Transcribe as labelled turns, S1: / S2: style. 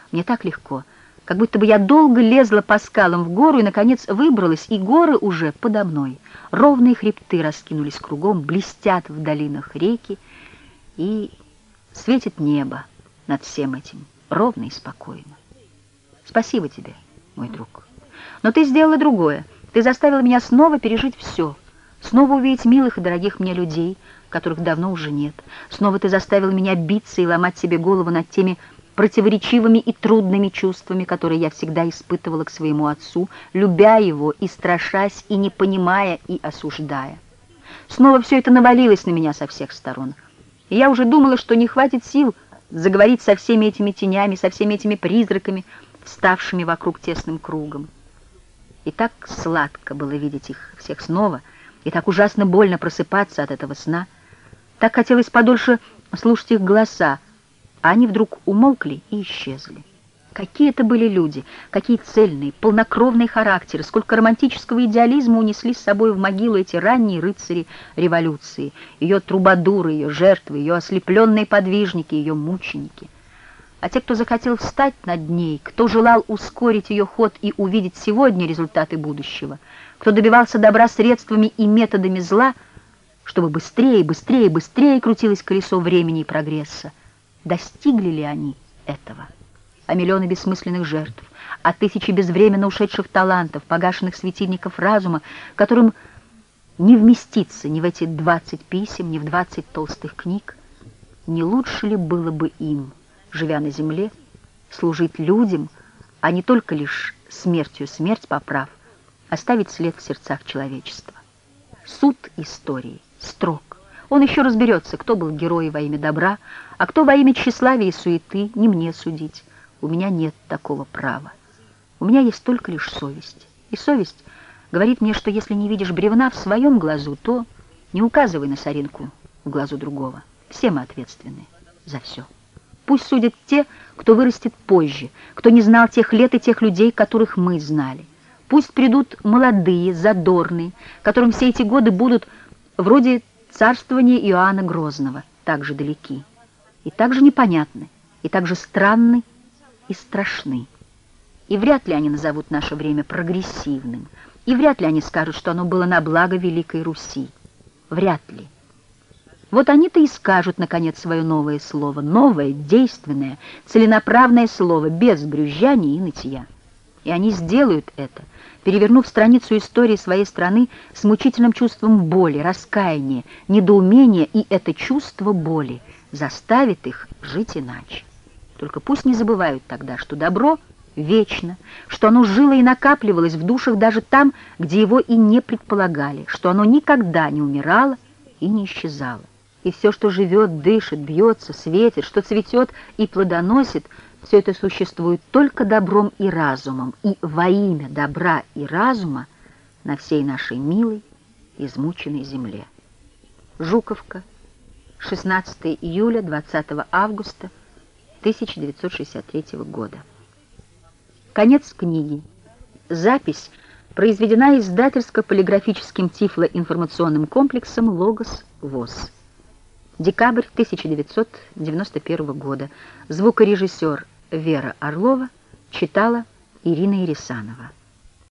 S1: Мне так легко, как будто бы я долго лезла по скалам в гору и, наконец, выбралась, и горы уже подо мной. Ровные хребты раскинулись кругом, блестят в долинах реки, и светит небо над всем этим, ровно и спокойно. Спасибо тебе, мой друг. Но ты сделала другое. Ты заставила меня снова пережить все, снова увидеть милых и дорогих мне людей, которых давно уже нет. Снова ты заставила меня биться и ломать себе голову над теми противоречивыми и трудными чувствами, которые я всегда испытывала к своему отцу, любя его и страшась, и не понимая, и осуждая. Снова все это навалилось на меня со всех сторон. И я уже думала, что не хватит сил заговорить со всеми этими тенями, со всеми этими призраками, вставшими вокруг тесным кругом. И так сладко было видеть их всех снова, и так ужасно больно просыпаться от этого сна. Так хотелось подольше слушать их голоса, а они вдруг умолкли и исчезли. Какие это были люди, какие цельные, полнокровные характеры, сколько романтического идеализма унесли с собой в могилу эти ранние рыцари революции, ее трубадуры, ее жертвы, ее ослепленные подвижники, ее мученики. А те, кто захотел встать над ней, кто желал ускорить ее ход и увидеть сегодня результаты будущего, кто добивался добра средствами и методами зла, чтобы быстрее, быстрее, быстрее крутилось колесо времени и прогресса, достигли ли они этого? А миллионы бессмысленных жертв, а тысячи безвременно ушедших талантов, погашенных светильников разума, которым не вместиться ни в эти 20 писем, ни в 20 толстых книг, не лучше ли было бы им, живя на земле, служить людям, а не только лишь смертью смерть поправ, оставить след в сердцах человечества? Суд истории строг. Он еще разберется, кто был героем во имя добра, а кто во имя тщеславия и суеты, не мне судить. У меня нет такого права. У меня есть только лишь совесть. И совесть говорит мне, что если не видишь бревна в своем глазу, то не указывай на соринку в глазу другого. Все мы ответственны за все. Пусть судят те, кто вырастет позже, кто не знал тех лет и тех людей, которых мы знали. Пусть придут молодые, задорные, которым все эти годы будут вроде царствования Иоанна Грозного, так же далеки, и так же непонятны, и так же странны и страшны. И вряд ли они назовут наше время прогрессивным, и вряд ли они скажут, что оно было на благо Великой Руси. Вряд ли. Вот они-то и скажут, наконец, свое новое слово, новое, действенное, целенаправное слово, без брюзжания и нытья. И они сделают это, перевернув страницу истории своей страны с мучительным чувством боли, раскаяния, недоумения, и это чувство боли заставит их жить иначе. Только пусть не забывают тогда, что добро вечно, что оно жило и накапливалось в душах даже там, где его и не предполагали, что оно никогда не умирало и не исчезало. И все, что живет, дышит, бьется, светит, что цветет и плодоносит, все это существует только добром и разумом, и во имя добра и разума на всей нашей милой, измученной земле. Жуковка, 16 июля, 20 августа 1963 года. Конец книги. Запись произведена издательско-полиграфическим тифлоинформационным комплексом «Логос ВОС». Декабрь 1991 года. Звукорежиссер Вера Орлова читала Ирина Ирисанова.